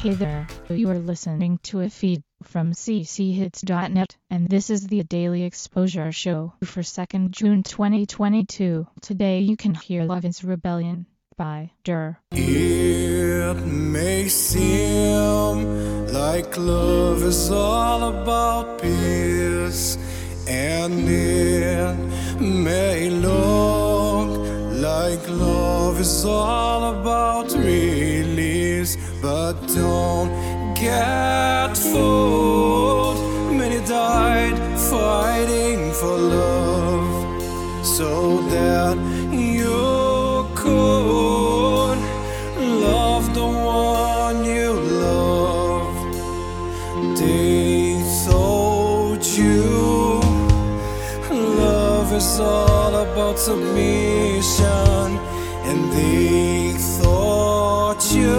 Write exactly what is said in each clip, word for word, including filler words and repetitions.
Hey there, you are listening to a feed from c c hits dot net, and this is the Daily Exposure Show for second June twenty twenty-two. Today you can hear Love is Rebellion by Dur. It may seem like love is all about peace, and it may look like love is all about release, but don't get fooled. Many died fighting for love so that you could love the one you love. They told you love is all about submission, and they thought you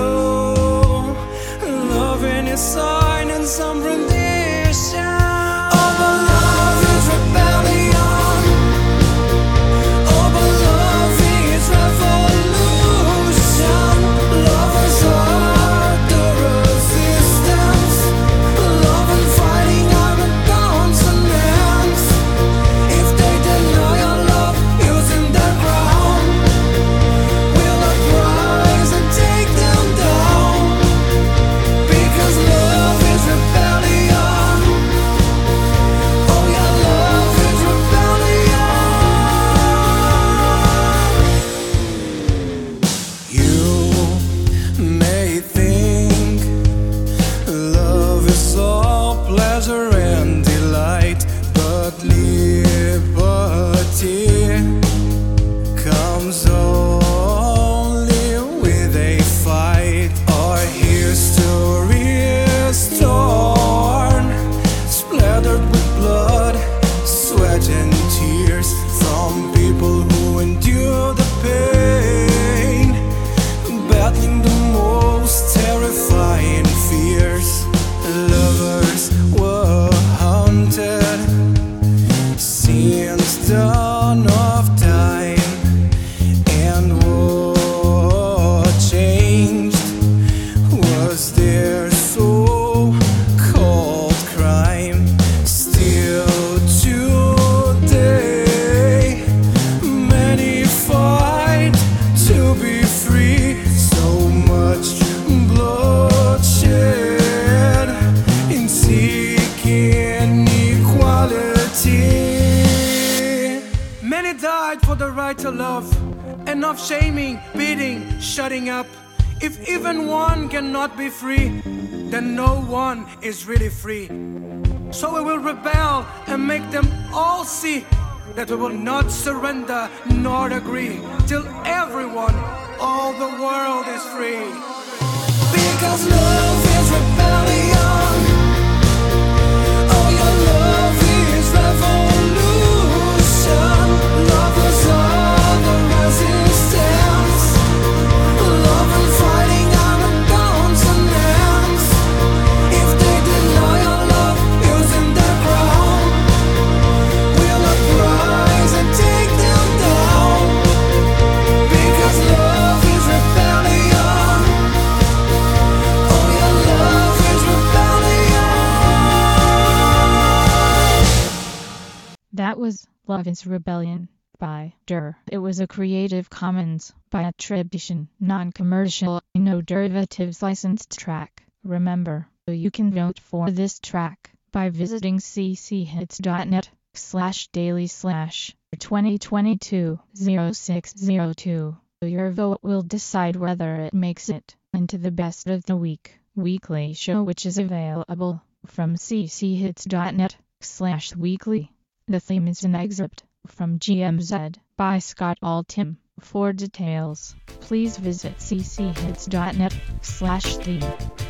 loving is sign and some rendition. Oh, but love is rebellion. Oh, but love is revolution. Lovers are the resistance. Love and fighting are the consonants. If they deny your love using the ground, we'll uprise and take them down. Because love is rebellion. Oh yeah, love is rebellion. You may think love is all pleasure and delight, but liberty comes only with a fight. Our history is torn, splattered with blood, sweat and tears from people who endure the pain, battling the most terrifying fears. Lovers were haunted since dawn of time, and what changed was their so-called crime. Still today, many fight to be free. So much bloodshed in seeking equality. Many died for the right to love. Enough shaming, beating, shutting up. If even one cannot be free, then no one is really free. So we will rebel and make them all see that we will not surrender nor agree till everyone, all the world is free. Because love is rebellion. Oh, your love is revolution. Lovers are the resistance. Love and fighting are the consonants. If they deny your love using the ground, we'll uprise and take them down. Because love is rebellion. Oh, your love is rebellion. That was Love is Rebellion by Dur. It was a Creative Commons by attribution, non-commercial, no derivatives licensed track. Remember, you can vote for this track by visiting c c hits dot net slash daily slash twenty twenty-two oh six oh two. Your vote will decide whether it makes it into the Best of the Week weekly show, which is available from c c hits dot net slash weekly. The theme is an excerpt from G M Z by Scott Altham. For details, please visit c c hits dot net slash theme.